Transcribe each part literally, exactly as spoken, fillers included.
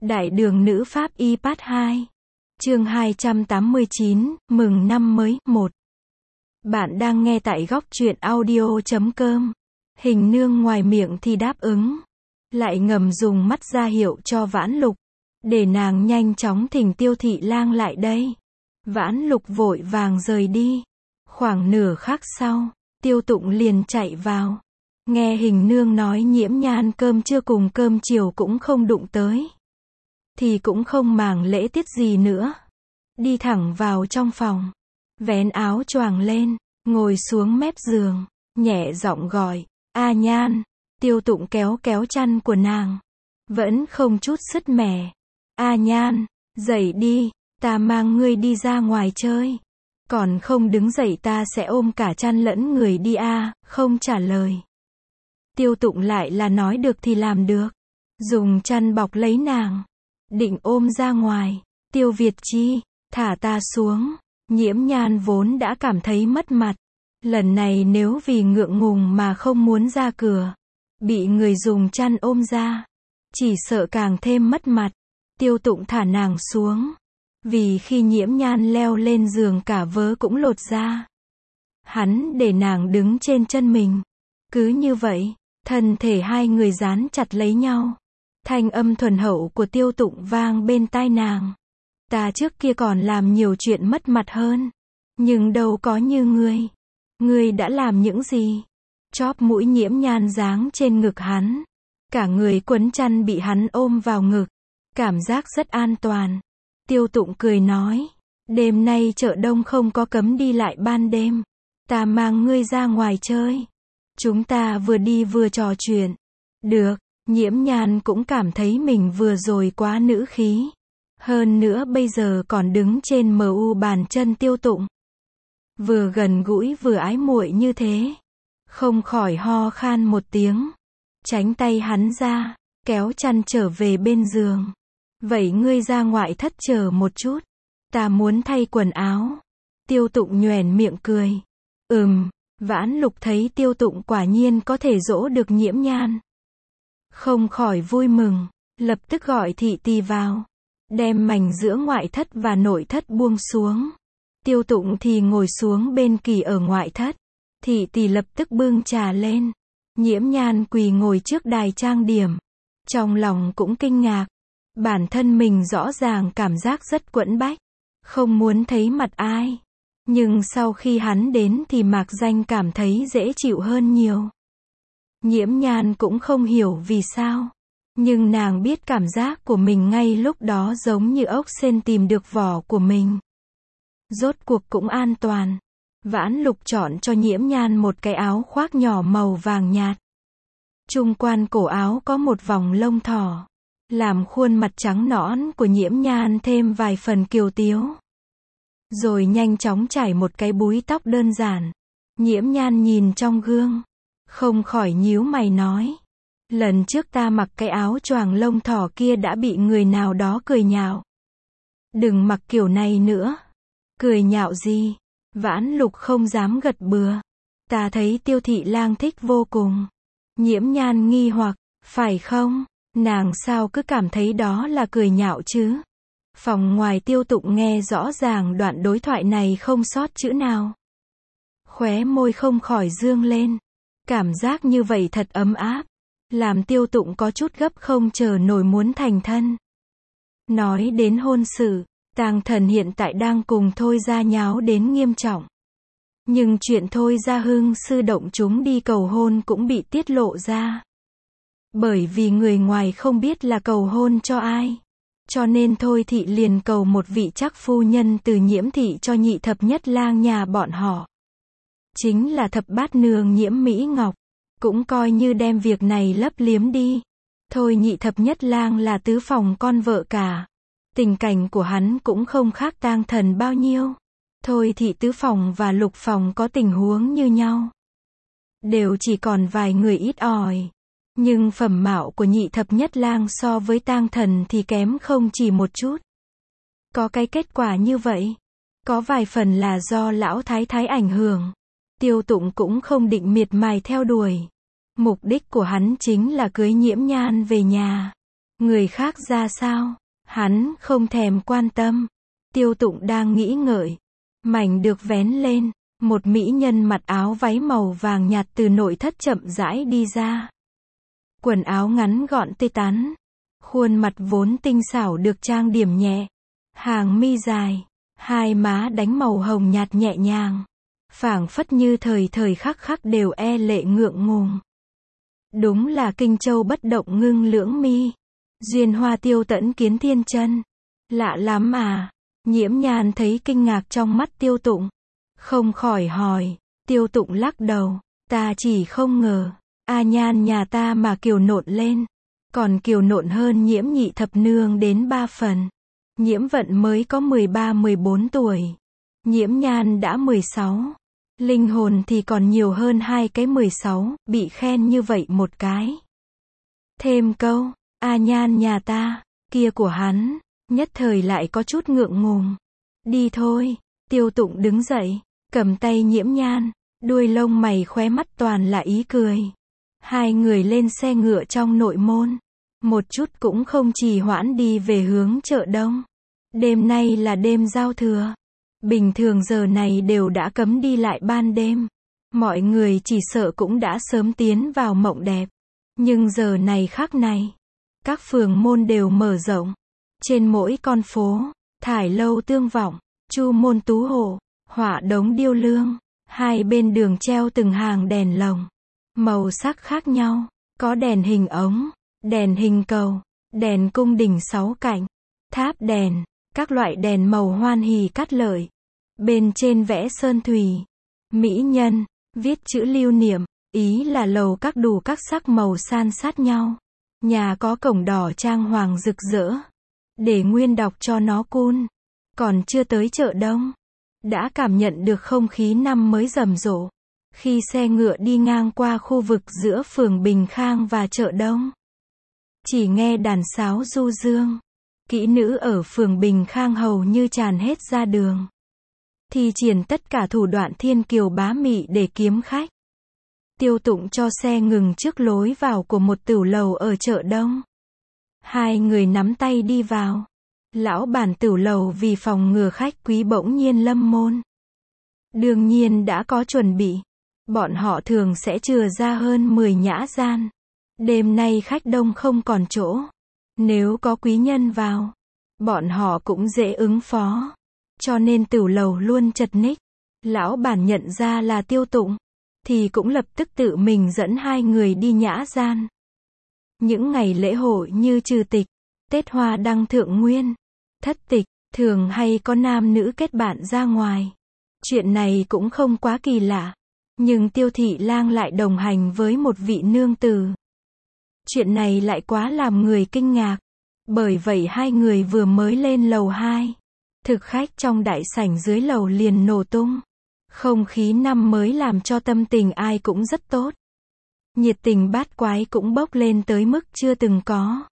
Đại đường nữ pháp y part hai. Chương hai trăm tám mươi chín, mừng năm mới, một. Bạn đang nghe tại góc truyện audio chấm com. Hình nương ngoài miệng thì đáp ứng, lại ngầm dùng mắt ra hiệu cho Vãn Lục, để nàng nhanh chóng thỉnh Tiêu thị lang lại đây. Vãn Lục vội vàng rời đi. Khoảng nửa khắc sau, Tiêu Tụng liền chạy vào. Nghe Hình nương nói Nhiễm Nhan cơm trưa cùng cơm chiều cũng không đụng tới, thì cũng không màng lễ tiết gì nữa. Đi thẳng vào trong phòng, vén áo choàng lên, ngồi xuống mép giường, nhẹ giọng gọi, "A Nhan." Tiêu Tụng kéo kéo chăn của nàng, vẫn không chút sứt mẻ. "A Nhan, dậy đi, ta mang ngươi đi ra ngoài chơi." "Còn không đứng dậy ta sẽ ôm cả chăn lẫn người đi a." Không trả lời. Tiêu Tụng lại là nói được thì làm được, dùng chăn bọc lấy nàng, định ôm ra ngoài. "Tiêu Việt Chi, thả ta xuống." Nhiễm Nhan vốn đã cảm thấy mất mặt, lần này nếu vì ngượng ngùng mà không muốn ra cửa, bị người dùng chăn ôm ra, chỉ sợ càng thêm mất mặt. Tiêu Tụng thả nàng xuống, vì khi Nhiễm Nhan leo lên giường cả vớ cũng lột ra. Hắn để nàng đứng trên chân mình. Cứ như vậy, thân thể hai người dán chặt lấy nhau. Thanh âm thuần hậu của Tiêu Tụng vang bên tai nàng. "Ta trước kia còn làm nhiều chuyện mất mặt hơn, nhưng đâu có như ngươi. Ngươi đã làm những gì?" Chóp mũi Nhiễm Nhan giáng trên ngực hắn, cả người quấn chăn bị hắn ôm vào ngực, cảm giác rất an toàn. Tiêu Tụng cười nói, "Đêm nay chợ đông không có cấm đi lại ban đêm, ta mang ngươi ra ngoài chơi. Chúng ta vừa đi vừa trò chuyện." "Được." Nhiễm Nhan cũng cảm thấy mình vừa rồi quá nữ khí. Hơn nữa bây giờ còn đứng trên mờ u bàn chân Tiêu Tụng, vừa gần gũi vừa ái muội như thế, không khỏi ho khan một tiếng, tránh tay hắn ra, kéo chăn trở về bên giường. "Vậy ngươi ra ngoại thất chờ một chút, ta muốn thay quần áo." Tiêu Tụng nhoẻn miệng cười. "Ừm." Vãn Lục thấy Tiêu Tụng quả nhiên có thể dỗ được Nhiễm Nhan, không khỏi vui mừng, lập tức gọi thị tỳ vào, đem mảnh giữa ngoại thất và nội thất buông xuống. Tiêu Tụng thì ngồi xuống bên kỳ ở ngoại thất. Thị tỳ lập tức bưng trà lên. Nhiễm Nhan quỳ ngồi trước đài trang điểm, trong lòng cũng kinh ngạc. Bản thân mình rõ ràng cảm giác rất quẫn bách, không muốn thấy mặt ai. Nhưng sau khi hắn đến thì mạc danh cảm thấy dễ chịu hơn nhiều. Nhiễm Nhan cũng không hiểu vì sao, nhưng nàng biết cảm giác của mình ngay lúc đó giống như ốc sên tìm được vỏ của mình. Rốt cuộc cũng an toàn. Vãn Lục chọn cho Nhiễm Nhan một cái áo khoác nhỏ màu vàng nhạt. Trung quan cổ áo có một vòng lông thỏ, làm khuôn mặt trắng nõn của Nhiễm Nhan thêm vài phần kiều tiếu. Rồi nhanh chóng trải một cái búi tóc đơn giản. Nhiễm Nhan nhìn trong gương, không khỏi nhíu mày nói, "Lần trước ta mặc cái áo choàng lông thỏ kia đã bị người nào đó cười nhạo. Đừng mặc kiểu này nữa." "Cười nhạo gì?" Vãn Lục không dám gật bừa. "Ta thấy Tiêu thị lang thích vô cùng." Nhiễm Nhan nghi hoặc, "Phải không? Nàng sao cứ cảm thấy đó là cười nhạo chứ?" Phòng ngoài Tiêu Tụng nghe rõ ràng đoạn đối thoại này không sót chữ nào. Khóe môi không khỏi dương lên. Cảm giác như vậy thật ấm áp, làm Tiêu Tụng có chút gấp không chờ nổi muốn thành thân. Nói đến hôn sự, Tang Thần hiện tại đang cùng Thôi Gia nháo đến nghiêm trọng. Nhưng chuyện Thôi Gia hưng sư động chúng đi cầu hôn cũng bị tiết lộ ra. Bởi vì người ngoài không biết là cầu hôn cho ai, cho nên Thôi thị liền cầu một vị trắc phu nhân từ Nhiễm thị cho nhị thập nhất lang nhà bọn họ, chính là thập bát nương Nhiễm Mỹ Ngọc, cũng coi như đem việc này lấp liếm đi. Thôi nhị thập nhất lang là tứ phòng con vợ cả, tình cảnh của hắn cũng không khác Tang Thần bao nhiêu. Thôi thị tứ phòng và lục phòng có tình huống như nhau, đều chỉ còn vài người ít ỏi, nhưng phẩm mạo của nhị thập nhất lang so với Tang Thần thì kém không chỉ một chút. Có cái kết quả như vậy, có vài phần là do lão thái thái ảnh hưởng. Tiêu Tụng cũng không định miệt mài theo đuổi. Mục đích của hắn chính là cưới Nhiễm Nhan về nhà. Người khác ra sao, hắn không thèm quan tâm. Tiêu Tụng đang nghĩ ngợi. Mảnh được vén lên, một mỹ nhân mặc áo váy màu vàng nhạt từ nội thất chậm rãi đi ra. Quần áo ngắn gọn tê tán. Khuôn mặt vốn tinh xảo được trang điểm nhẹ. Hàng mi dài, hai má đánh màu hồng nhạt nhẹ nhàng. Phảng phất như thời thời khắc khắc đều e lệ ngượng ngùng. Đúng là kinh châu bất động ngưng lưỡng mi. Duyên hoa tiêu tẫn kiến thiên chân. Lạ lắm à. Nhiễm Nhan thấy kinh ngạc trong mắt Tiêu Tụng. Không khỏi hỏi. Tiêu Tụng lắc đầu. Ta chỉ không ngờ. A Nhan nhà ta mà kiều nộn lên. Còn kiều nộn hơn Nhiễm nhị thập nương đến ba phần. Nhiễm Vận mới có mười ba mười bốn tuổi. Nhiễm Nhan đã mười sáu. Linh hồn thì còn nhiều hơn hai cái mười sáu, bị khen như vậy một cái. Thêm câu, A Nhan nhà ta, kia của hắn, nhất thời lại có chút ngượng ngùng. Đi thôi, Tiêu Tụng đứng dậy, cầm tay Nhiễm Nhan, đuôi lông mày khóe mắt toàn là ý cười. Hai người lên xe ngựa trong nội môn, một chút cũng không trì hoãn đi về hướng chợ đông. Đêm nay là đêm giao thừa. Bình thường giờ này đều đã cấm đi lại ban đêm. Mọi người chỉ sợ cũng đã sớm tiến vào mộng đẹp. Nhưng giờ này khác này, các phường môn đều mở rộng. Trên mỗi con phố, thải lâu tương vọng, chu môn tú hộ, họa đống điêu lương. Hai bên đường treo từng hàng đèn lồng. Màu sắc khác nhau, có đèn hình ống, đèn hình cầu, đèn cung đình sáu cạnh, tháp đèn, các loại đèn màu hoan hỉ cát lợi. Bên trên vẽ sơn thủy, mỹ nhân, viết chữ lưu niệm, ý là lầu các đủ các sắc màu san sát nhau. Nhà có cổng đỏ trang hoàng rực rỡ. Để Nguyên đọc cho nó cun. Còn chưa tới chợ đông, đã cảm nhận được không khí năm mới rầm rộ. Khi xe ngựa đi ngang qua khu vực giữa phường Bình Khang và chợ đông, chỉ nghe đàn sáo du dương. Kỹ nữ ở phường Bình Khang hầu như tràn hết ra đường. Thi triển tất cả thủ đoạn thiên kiều bá mị để kiếm khách. Tiêu Tụng cho xe ngừng trước lối vào của một tửu lầu ở chợ đông. Hai người nắm tay đi vào. Lão bản tửu lầu vì phòng ngừa khách quý bỗng nhiên lâm môn. Đương nhiên đã có chuẩn bị. Bọn họ thường sẽ chừa ra hơn mười nhã gian. Đêm nay khách đông không còn chỗ. Nếu có quý nhân vào, bọn họ cũng dễ ứng phó. Cho nên tửu lầu luôn chật ních. Lão bản nhận ra là Tiêu Tụng, thì cũng lập tức tự mình dẫn hai người đi nhã gian. Những ngày lễ hội như trừ tịch, Tết Hoa Đăng Thượng Nguyên, thất tịch, thường hay có nam nữ kết bạn ra ngoài. Chuyện này cũng không quá kỳ lạ. Nhưng Tiêu Thị Lang lại đồng hành với một vị nương tử. Chuyện này lại quá làm người kinh ngạc. Bởi vậy hai người vừa mới lên lầu hai. Thực khách trong đại sảnh dưới lầu liền nổ tung. Không khí năm mới làm cho tâm tình ai cũng rất tốt. Nhiệt tình bát quái cũng bốc lên tới mức chưa từng có.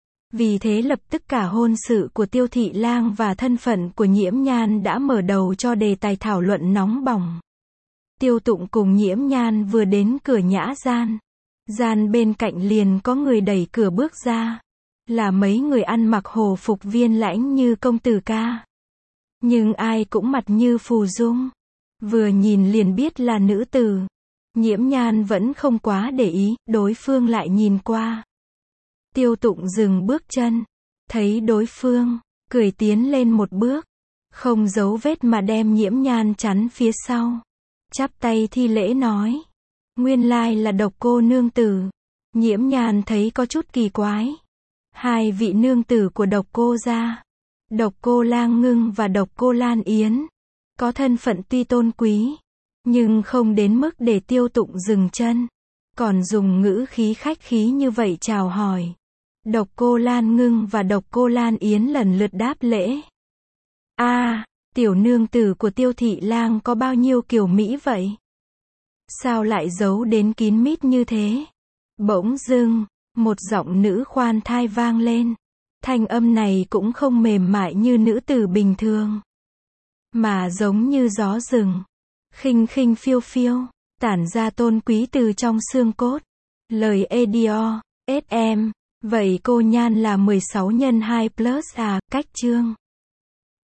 Vì thế lập tức cả hôn sự của Tiêu Thị Lang và thân phận của Nhiễm Nhan đã mở đầu cho đề tài thảo luận nóng bỏng. Tiêu Tụng cùng Nhiễm Nhan vừa đến cửa nhã gian. Gian bên cạnh liền có người đẩy cửa bước ra. Là mấy người ăn mặc hồ phục viên lãnh như công tử ca. Nhưng ai cũng mặt như phù dung. Vừa nhìn liền biết là nữ tử. Nhiễm Nhan vẫn không quá để ý, đối phương lại nhìn qua. Tiêu Tụng dừng bước chân. Thấy đối phương, cười tiến lên một bước. Không giấu vết mà đem Nhiễm Nhan chắn phía sau. Chắp tay thi lễ nói. Nguyên lai là Độc Cô nương tử. Nhiễm Nhan thấy có chút kỳ quái. Hai vị nương tử của Độc Cô gia, Độc Cô Lang Ngưng và Độc Cô Lan Yến, có thân phận tuy tôn quý, nhưng không đến mức để Tiêu Tụng dừng chân. Còn dùng ngữ khí khách khí như vậy chào hỏi. Độc Cô Lan Ngưng và Độc Cô Lan Yến lần lượt đáp lễ. A, à, tiểu nương tử của Tiêu Thị Lang có bao nhiêu kiều mỹ vậy? Sao lại giấu đến kín mít như thế? Bỗng dưng, một giọng nữ khoan thai vang lên. Thanh âm này cũng không mềm mại như nữ tử bình thường, mà giống như gió rừng, khinh khinh phiêu phiêu, tản ra tôn quý từ trong xương cốt. Lời Edio, ét em, Vậy cô Nhan là mười sáu nhân hai plus à, cách chương.